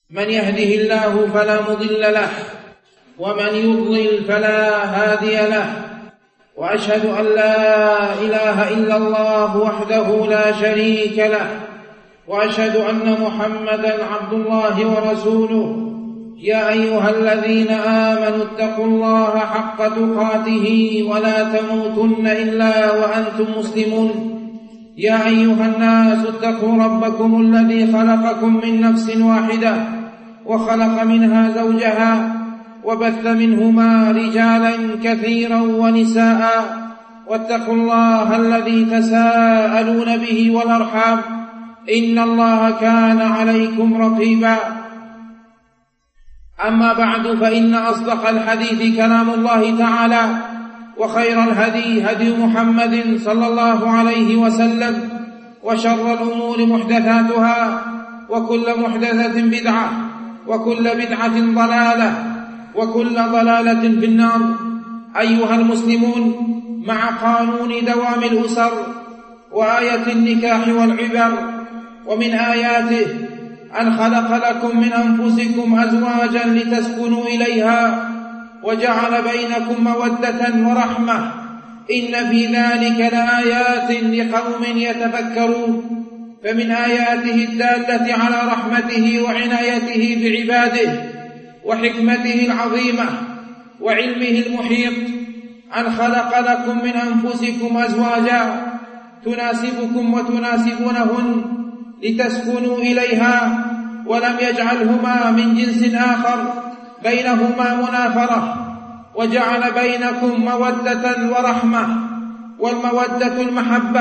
من يهده الله فلا مضل له ومن يضلل فلا هادي له، وأشهد أن لا إله إلا الله وحده لا شريك له، وأشهد أن محمدًا عبد الله ورسوله. يا أيها الذين آمنوا اتقوا الله حق تقاته ولا تموتن إلا وأنتم مسلمون. يا أيها الناس اتقوا ربكم الذي خلقكم من نفس واحدة وخلق منها زوجها وبث منهما رجالا كثيرا ونساء، واتقوا الله الذي تساءلون به والأرحام، إن الله كان عليكم رقيبا. أما بعد، فإن أصدق الحديث كلام الله تعالى، وخير الهدي هدي محمد صلى الله عليه وسلم، وشر الأمور محدثاتها، وكل محدثة بدعة، وكل بدعة ضلالة، وكل ضلالة في النار. أيها المسلمون، مع قانون دوام الأسر وآية النكاح والعبر، ومن آياته أن خلق لكم من أنفسكم أزواجا لتسكنوا إليها وجعل بينكم مودة ورحمة، إن في ذلك لآيات لقوم يتفكرون. فمن آياته الدالة على رحمته وعنايته بعباده وحكمته العظيمة وعلمه المحيط أن خلق لكم من أنفسكم أزواجا تناسبكم وتناسبونهن لتسكنوا إليها، ولم يجعلهما من جنس آخر بينهما منافرة، وجعل بينكم مودة ورحمة، والمودة المحبة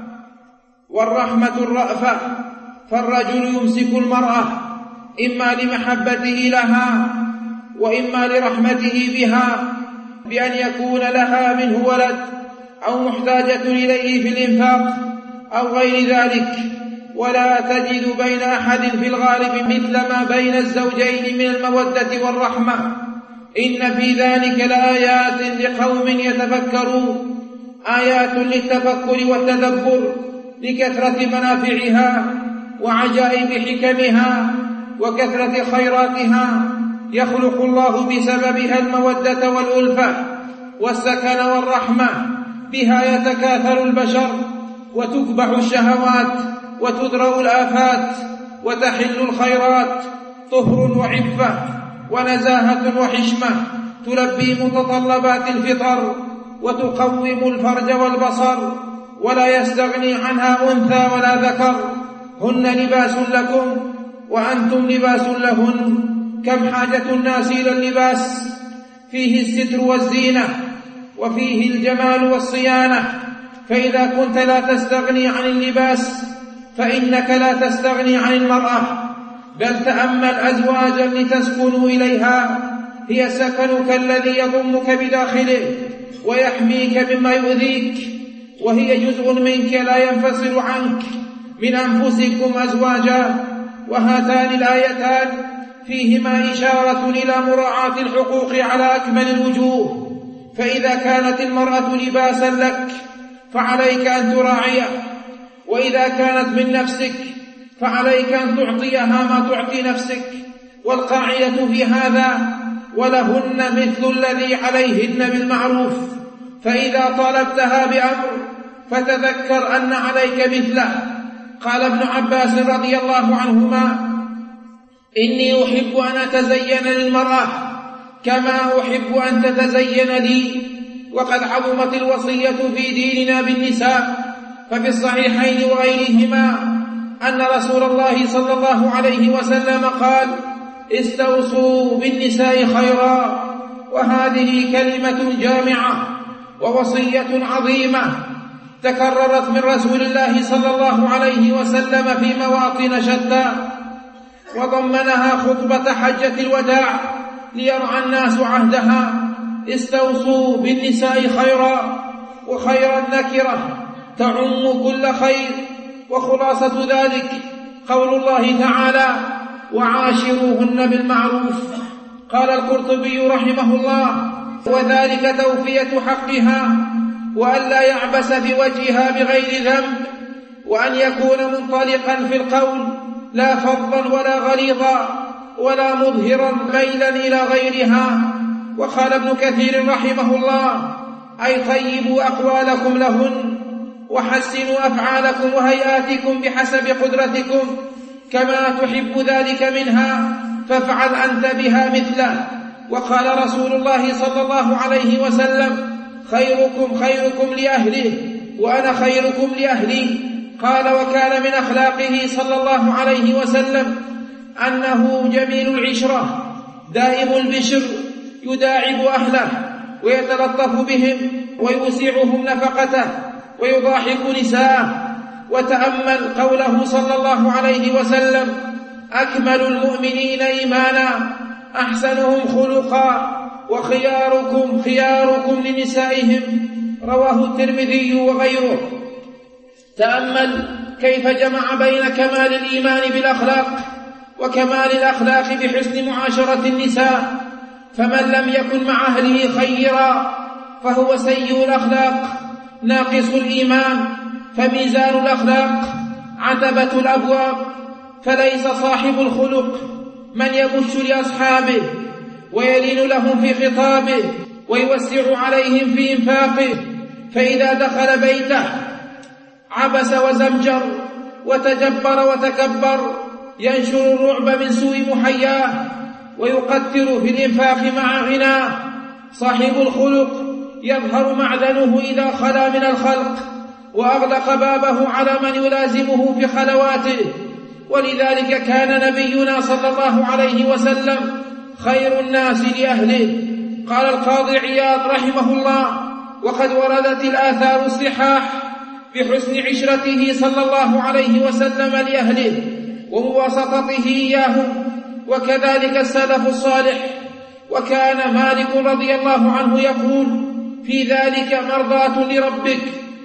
والرحمة الرأفة. فالرجل يمسك المرأة إما لمحبته لها وإما لرحمته بها، بأن يكون لها منه ولد أو محتاجة إليه في الإنفاق أو غير ذلك. ولا تجد بين أحد في الغالب مثل ما بين الزوجين من المودة والرحمة. إن في ذلك لآيات لقوم يتفكرون، آيات للتفكر والتدبر لكثرة منافعها وعجائب حكمها وكثرة خيراتها. يخلق الله بسببها المودة والألفة والسكن والرحمة، بها يتكاثر البشر وتكبح الشهوات وتدرأ الآفات وتحل الخيرات، طهر وعفة ونزاهة وحشمة، تلبي متطلبات الفطر وتقوم الفرج والبصر، ولا يستغني عنها أنثى ولا ذكر. هن لباس لكم وأنتم لباس لهن. كم حاجة الناس إلى اللباس، فيه الستر والزينة، وفيه الجمال والصيانة. فإذا كنت لا تستغني عن اللباس فإنك لا تستغني عن المرأة. بل تأمل أزواجا لتسكنوا إليها، هي سكنك الذي يضمك بداخله ويحميك مما يؤذيك، وهي جزء منك لا ينفصل عنك. من أنفسكم أزواجا. وهاتان الآيتان فيهما إشارة إلى مراعاة الحقوق على أكمل الوجوه. فإذا كانت المرأة لباسا لك فعليك أن تراعيه، وإذا كانت من نفسك فعليك أن تعطيها ما تعطي نفسك. والقاعدة في هذا: ولهن مثل الذي عليهن بالمعروف. فإذا طالبتها بأمر فتذكر أن عليك مثله. قال ابن عباس رضي الله عنهما: إني أحب أن أتزين للمرأة كما أحب أن تتزين لي. وقد عظمت الوصية في ديننا بالنساء، ففي الصحيحين وغيرهما أن رسول الله صلى الله عليه وسلم قال: استوصوا بالنساء خيرا. وهذه كلمة جامعة ووصية عظيمة تكررت من رسول الله صلى الله عليه وسلم في مواطن شتى، وضمنها خطبة حجة الوداع ليرعى الناس عهدها: استوصوا بالنساء خيرا. وخير النكرة تعم كل خير، وخلاصة ذلك قول الله تعالى: وعاشروهن بالمعروف. قال القرطبي رحمه الله: وذلك توفية حقها، وأن لا يعبس بوجهها بغير ذنب، وأن يكون منطلقا في القول لا فظا ولا غليظا، ولا مظهرا ميلا إلى غيرها. وقال ابن كثير رحمه الله: أي طيبوا أقوالكم لهن، وحسنوا أفعالكم وهيئاتكم بحسب قدرتكم، كما تحب ذلك منها فافعل أنت بها مثله. وقال رسول الله صلى الله عليه وسلم: خيركم خيركم لأهله وأنا خيركم لأهلي. قال: وكان من أخلاقه صلى الله عليه وسلم أنه جميل العشرة دائم البشر، يداعب أهله ويتلطف بهم ويوسعهم نفقته ويضاحك نساءه. وتأمل قوله صلى الله عليه وسلم: أكمل المؤمنين إيمانا أحسنهم خلقا وخياركم خياركم لنسائهم. رواه الترمذي وغيره. تأمل كيف جمع بين كمال الإيمان بالأخلاق وكمال الأخلاق بحسن معاشرة النساء. فمن لم يكن مع أهله خيرا فهو سيء الأخلاق ناقص الإيمان. فميزان الأخلاق عتبة الأبواب، فليس صاحب الخلق من يبش لأصحابه ويلين لهم في خطابه ويوسع عليهم في إنفاقه، فإذا دخل بيته عبس وزمجر وتجبر وتكبر، ينشر الرعب من سوء محياه ويقتر في الإنفاق مع غناه. صاحب الخلق يظهر معدنه إذا خلا من الخلق وأغلق بابه على من يلازمه في خلواته. ولذلك كان نبينا صلى الله عليه وسلم خير الناس لأهله. قال القاضي عياض رحمه الله: وقد وردت الآثار الصحاح بحسن عشرته صلى الله عليه وسلم لأهله ومواسطته إياهم، وكذلك السلف الصالح. وكان مالك رضي الله عنه يقول في ذلك: مرضاة لربك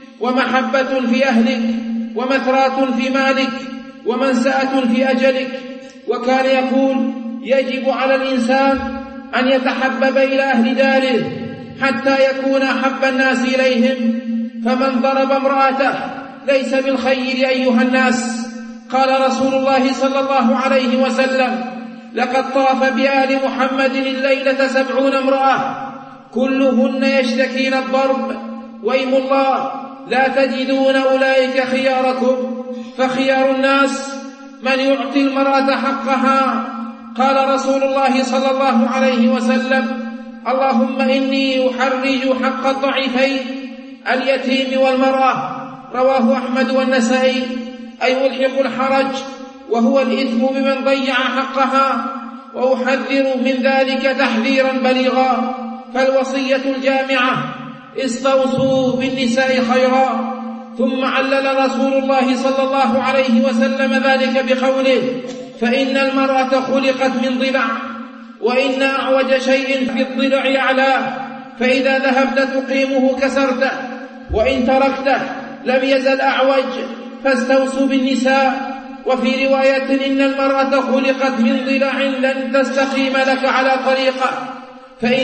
ومحبة في أهلك ومثرات في مالك ومنسأة في أجلك. وكان يقول: يجب على الإنسان أن يتحبب إلى أهل داره حتى يكون أحب الناس إليهم، فمن ضرب امرأته ليس بالخير أيها الناس. قال رسول الله صلى الله عليه وسلم: لقد طاف بآل محمد الليلة 70 امرأة كلهن يشتكين الضرب، وإيم الله لا تجدون أولئك خياركم، فخيار الناس من يعطي المرأة حقها. قال رسول الله صلى الله عليه وسلم: اللهم إني أحرج حق الضعيفين اليتيم والمرأة. رواه أحمد والنسائي. أي ألحق الحرج وهو الإثم بمن ضيع حقها، وأحذر من ذلك تحذيرا بليغا. فالوصية الجامعة: استوصوا بالنساء خيرا. ثم علل رسول الله صلى الله عليه وسلم ذلك بقوله: فإن المرأة خلقت من ضلع، وإن أعوج شيء في الضلع أعلاه، فإذا ذهبت تقيمه كسرته، وإن تركته لم يزل أعوج، فاستوصوا بالنساء. وفي رواية: إن المرأة خلقت من ضلع لن تستقيم لك على طريقة، فإن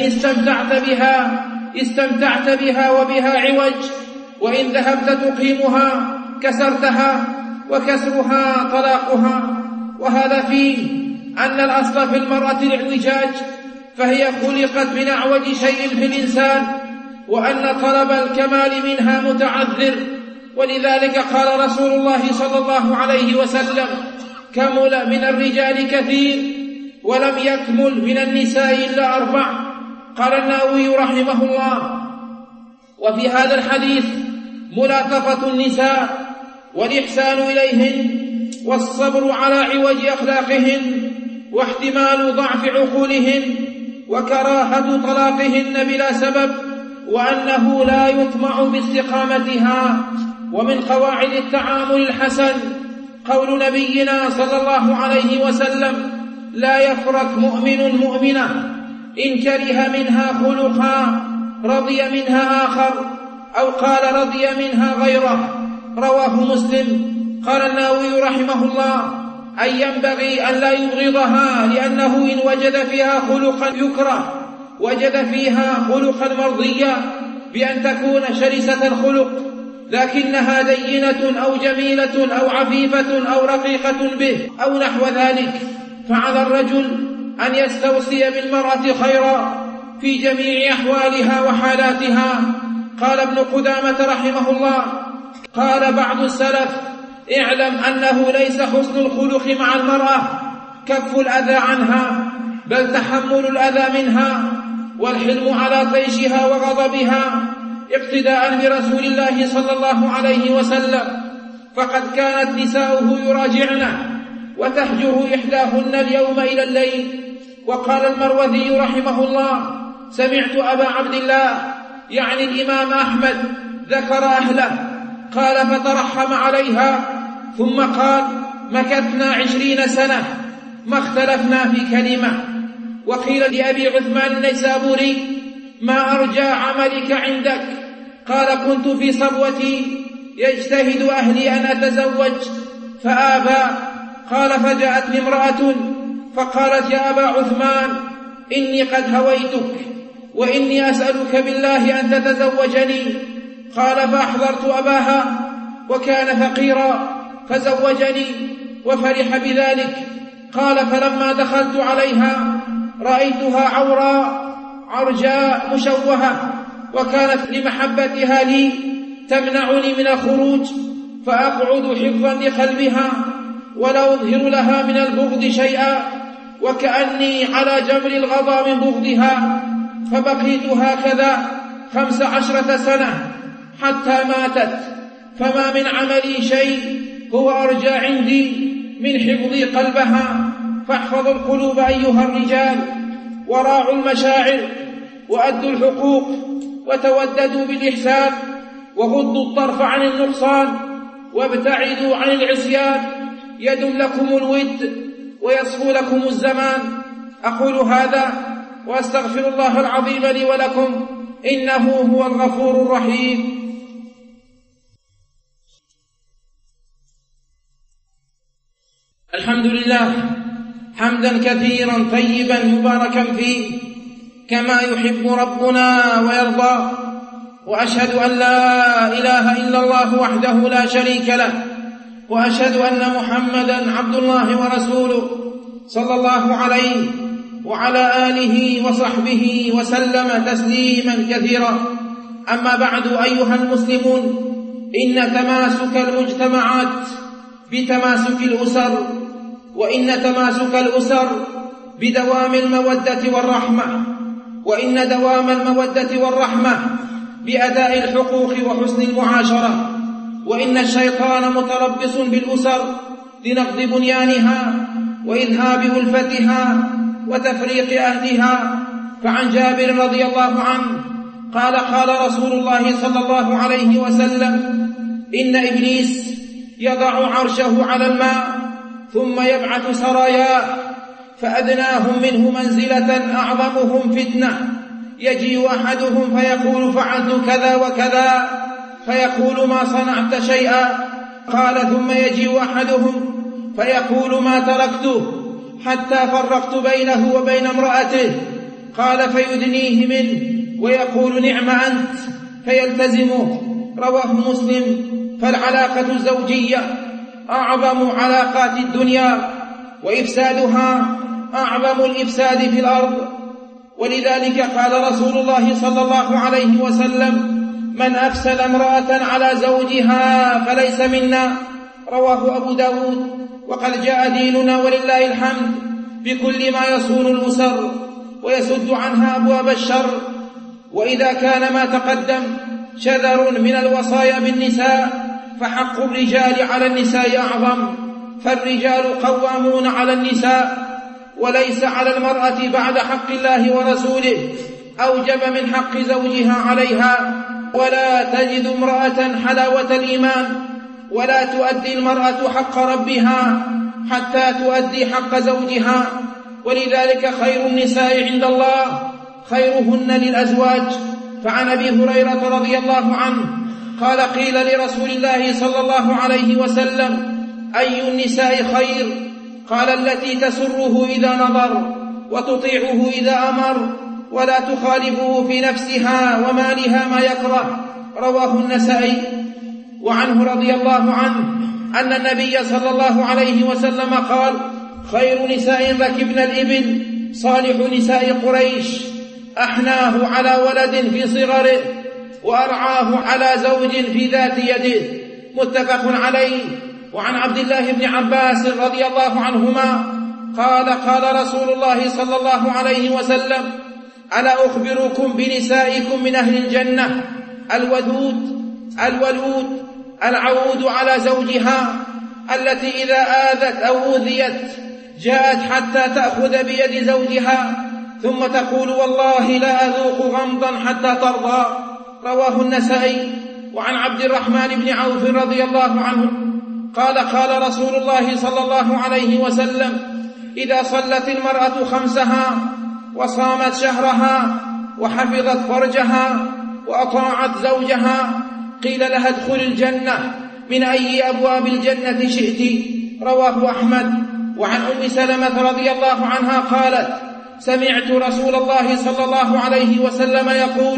استمتعت بها وبها عوج، وإن ذهبت تقيمها كسرتها، وكسرها طلاقها. وهذا فيه أن الأصل في المرأة الاعوجاج، فهي خلقت من أعوج شيء في الإنسان، وأن طلب الكمال منها متعذر. ولذلك قال رسول الله صلى الله عليه وسلم: كمل من الرجال كثير ولم يكمل من النساء إلا 4. قال النووي رحمه الله: وفي هذا الحديث ملاطفة النساء والإحسان إليهن والصبر على عوج أخلاقهن واحتمال ضعف عقولهن وكراهة طلاقهن بلا سبب، وأنه لا يطمع باستقامتها. ومن قواعد التعامل الحسن قول نبينا صلى الله عليه وسلم: لا يفرق مؤمن مؤمنة إن كره منها خلقا رضي منها آخر، أو قال رضي منها غيره. رواه مسلم. قال النووي رحمه الله: أي ينبغي أن لا يبغضها، لأنه إن وجد فيها خلقا يكره وجد فيها خلقا مرضيا بأن تكون شرسة الخلق، لكنها دينة أو جميلة أو عفيفة أو رقيقة به أو نحو ذلك. فعلى الرجل أن يستوصي بالمرأة خيرا في جميع أحوالها وحالاتها. قال ابن قدامة رحمه الله: قال بعض السلف: اعلم أنه ليس حسن الخلق مع المرأة كف الأذى عنها، بل تحمل الأذى منها والحلم على طيشها وغضبها، اقتداء برسول الله صلى الله عليه وسلم، فقد كانت نساؤه يراجعنه وتهجر إحداهن اليوم إلى الليل. وقال المروذي رحمه الله: سمعت أبا عبد الله يعني الإمام أحمد ذكر أهله، قال: فترحم عليها، ثم قال: مكثنا 20 سنة ما اختلفنا في كلمة. وقيل لأبي عثمان النيسابوري: ما أرجى عملك عندك؟ قال: كنت في صبوتي يجتهد أهلي أن أتزوج فآبى. قال: فجاءتني امرأة فقالت: يا أبا عثمان، إني قد هويتك وإني أسألك بالله أن تتزوجني. قال: فأحضرت أباها وكان فقيرا فزوجني وفرح بذلك. قال: فلما دخلت عليها رأيتها عوراء عرجاء مشوهة، وكانت لمحبتها لي تمنعني من الخروج، فأقعد حفظا لقلبها ولا أظهر لها من البغض شيئا، وكأني على جمر الغضا من بغضها، فبقيت هكذا 15 سنة حتى ماتت. فما من عملي شيء هو أرجى عندي من حفظي قلبها. فاحفظوا القلوب أيها الرجال، وراعوا المشاعر، وأدوا الحقوق، وتوددوا بالإحسان، وغضوا الطرف عن النقصان، وابتعدوا عن العصيان، يدلكم الود ويصفو لكم الزمان. أقول هذا وأستغفر الله العظيم لي ولكم، إنه هو الغفور الرحيم. الحمد لله حمدا كثيرا طيبا مباركا فيه كما يحب ربنا ويرضى، وأشهد أن لا إله إلا الله وحده لا شريك له، وأشهد أن محمدا عبد الله ورسوله صلى الله عليه وعلى آله وصحبه وسلم تسليما كثيرا. أما بعد أيها المسلمون، إن تماسك المجتمعات بتماسك الأسر، وإن تماسك الأسر بدوام المودة والرحمة، وإن دوام المودة والرحمة بأداء الحقوق وحسن المعاشرة. وإن الشيطان متربص بالأسر لنقض بنيانها وإذهاب ألفتها وتفريق أهلها. فعن جابر رضي الله عنه قال: قال رسول الله صلى الله عليه وسلم: إن إبليس يضع عرشه على الماء ثم يبعث سراياه، فأدناهم منه منزلة أعظمهم فتنة، يجيء أحدهم فيقول: فعلت كذا وكذا، فيقول: ما صنعت شيئا. قال: ثم يجيء أحدهم فيقول: ما تركته حتى فرقت بينه وبين امرأته. قال: فيدنيه منه ويقول: نعم أنت، فيلتزمه. رواه مسلم. فالعلاقة الزوجية أعظم علاقات الدنيا، وإفسادها أعظم الإفساد في الأرض. ولذلك قال رسول الله صلى الله عليه وسلم: من أفسد امرأة على زوجها فليس منا. رواه أبو داود. وقد جاء ديننا ولله الحمد بكل ما يصون الأسر ويسد عنها أبواب الشر. وإذا كان ما تقدم شذر من الوصايا بالنساء، فحق الرجال على النساء أعظم، فالرجال قوامون على النساء، وليس على المرأة بعد حق الله ورسوله أوجب من حق زوجها عليها. ولا تجد امرأة حلاوة الإيمان ولا تؤدي المرأة حق ربها حتى تؤدي حق زوجها. ولذلك خير النساء عند الله خيرهن للأزواج. فعن أبي هريرة رضي الله عنه قال: قيل لرسول الله صلى الله عليه وسلم: أي النساء خير؟ قال: التي تسره إذا نظر وتطيعه إذا أمر ولا تخالفه في نفسها ومالها ما يكره. رواه النسائي. وعنه رضي الله عنه أن النبي صلى الله عليه وسلم قال: خير نساء ركبن الإبل صالح نساء قريش، أحناه على ولد في صغره وأرعاه على زوج في ذات يده، متفق عليه. وعن عبد الله بن عباس رضي الله عنهما قال قال رسول الله صلى الله عليه وسلم: ألا أخبركم بنسائكم من أهل الجنة؟ الودود الولود العود على زوجها، التي إذا آذت أو أوذيت جاءت حتى تأخذ بيد زوجها ثم تقول: والله لا أذوق غمضا حتى ترضى. رواه النسائي. وعن عبد الرحمن بن عوف رضي الله عنه قال قال رسول الله صلى الله عليه وسلم: إذا صلت المرأة خمسها وصامت شهرها وحفظت فرجها وأطاعت زوجها قيل لها: ادخل الجنة من أي أبواب الجنة شئت. رواه أحمد. وعن أم سلمة رضي الله عنها قالت: سمعت رسول الله صلى الله عليه وسلم يقول: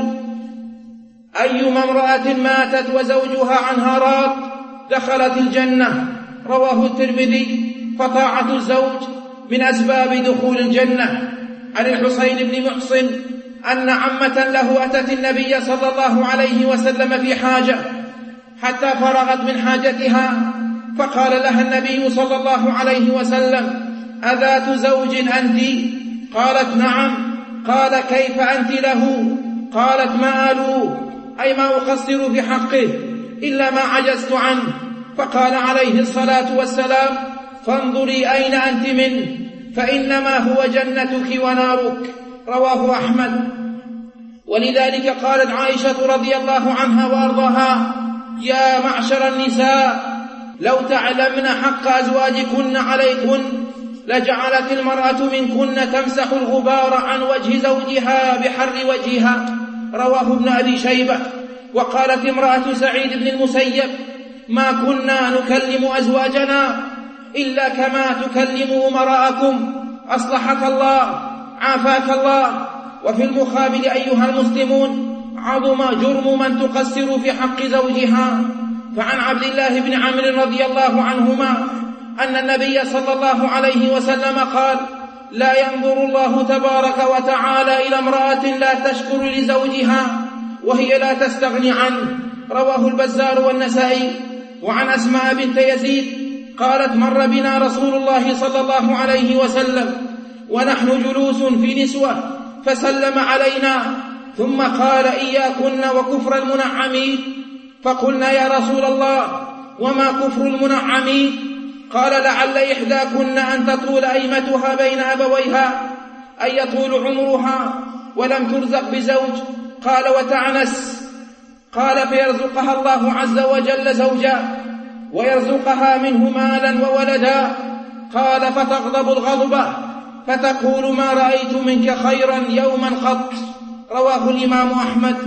أيما امرأة ماتت وزوجها عنها راض دخلت الجنة. رواه الترمذي. فطاعة الزوج من أسباب دخول الجنة. عن الحسين بن محصن أن عمة له أتت النبي صلى الله عليه وسلم في حاجة حتى فرغت من حاجتها، فقال لها النبي صلى الله عليه وسلم: أذات زوج أنت؟ قالت: نعم. قال: كيف أنت له؟ قالت: ما آلوه، أي ما أقصر في حقه إلا ما عجزت عنه. فقال عليه الصلاة والسلام: فانظري أين أنت منه، فإنما هو جنتك ونارك. رواه أحمد. ولذلك قالت عائشة رضي الله عنها وأرضاها: يا معشر النساء، لو تعلمن حق أزواجكن عليكن لجعلت المرأة منكن تمسح الغبار عن وجه زوجها بحر وجهها. رواه ابن أبي شيبة. وقالت امرأة سعيد بن المسيب: ما كنا نكلم أزواجنا إلا كما تكلم أمراءكم، أصلحك الله عافاك الله. وفي المقابل أيها المسلمون عظم جرم من تقصر في حق زوجها. فعن عبد الله بن عمرو رضي الله عنهما أن النبي صلى الله عليه وسلم قال: لا ينظر الله تبارك وتعالى إلى امرأة لا تشكر لزوجها وهي لا تستغني عنه. رواه البزار والنسائي. وعن أسماء بنت يزيد قالت: مر بنا رسول الله صلى الله عليه وسلم ونحن جلوس في نسوة فسلم علينا ثم قال: إياكن وكفر المنعمين. فقلنا: يا رسول الله وما كفر المنعمين؟ قال: لعل إحداكن أن تطول أيمتها بين أبويها، أي يطول عمرها ولم ترزق بزوج. قال: وتعنس. قال: فيرزقها الله عز وجل زوجا ويرزقها منه مالا وولدا. قال: فتغضب الغضبة فتقول: ما رأيت منك خيرا يوما قط. رواه الإمام أحمد.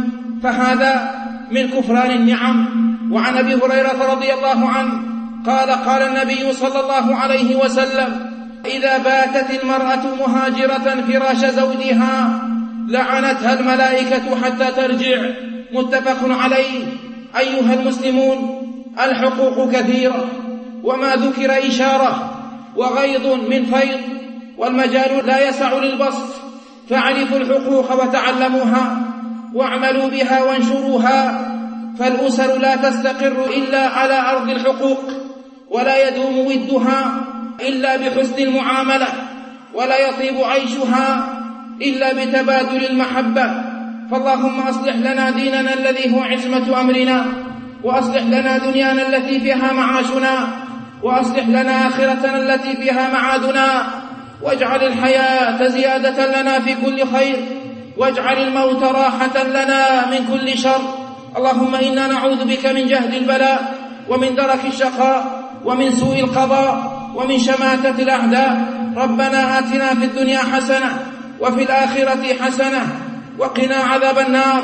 فهذا من كفران النعم. وعن أبي هريرة رضي الله عنه قال: قال النبي صلى الله عليه وسلم: إذا باتت المرأة مهاجرة فراش زوجها لعنتها الملائكة حتى ترجع. متفق عليه. أيها المسلمون، الحقوق كثيرة وما ذكر إشارة وغيض من فيض، والمجال لا يسع للبسط. فاعرفوا الحقوق وتعلموها واعملوا بها وانشروها، فالأسر لا تستقر إلا على أرض الحقوق، ولا يدوم ودها إلا بحسن المعاملة، ولا يطيب عيشها إلا بتبادل المحبة. فاللهم أصلح لنا ديننا الذي هو عصمة أمرنا، وأصلح لنا دنيانا التي فيها معاشنا، وأصلح لنا آخرتنا التي فيها معادنا، واجعل الحياة زيادة لنا في كل خير، واجعل الموت راحة لنا من كل شر. اللهم إنا نعوذ بك من جهد البلاء ومن درك الشقاء ومن سوء القضاء ومن شماتة الأعداء. ربنا آتنا في الدنيا حسنة وفي الآخرة حسنة وقنا عذاب النار.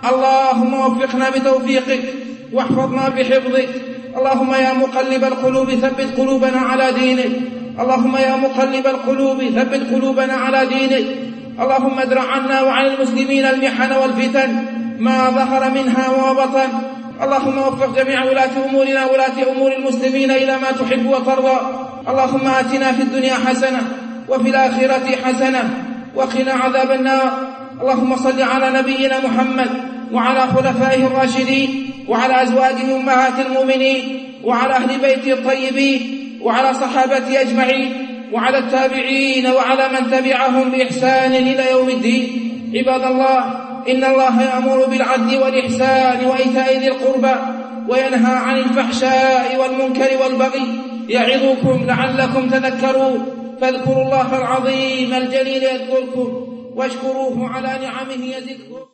اللهم وفقنا بتوفيقك واحفظنا بحفظك. اللهم يا مقلب القلوب ثبت قلوبنا على دينك. اللهم يا مقلب القلوب ثبت قلوبنا على دينك. اللهم ادرع عنا وعن المسلمين المحن والفتن ما ظهر منها وبطن. اللهم وفق جميع ولاة أمورنا ولاة أمور المسلمين إلى ما تحب وترضى. اللهم آتنا في الدنيا حسنة وفي الآخرة حسنة وقنا عذاب النار. اللهم صل على نبينا محمد وعلى خلفائه الراشدين وعلى أزواجه أمهات المؤمنين وعلى أهل بيته الطيبين وعلى صحابته أجمعين وعلى التابعين وعلى من تبعهم بإحسان إلى يوم الدين. عباد الله، إن الله يأمر بالعدل والإحسان وإيتاء ذي القربى وينهى عن الفحشاء والمنكر والبغي يعظكم لعلكم تذكرون. فاذكروا الله العظيم الجليل يذكركم واشكروه على نعمه يزدكم.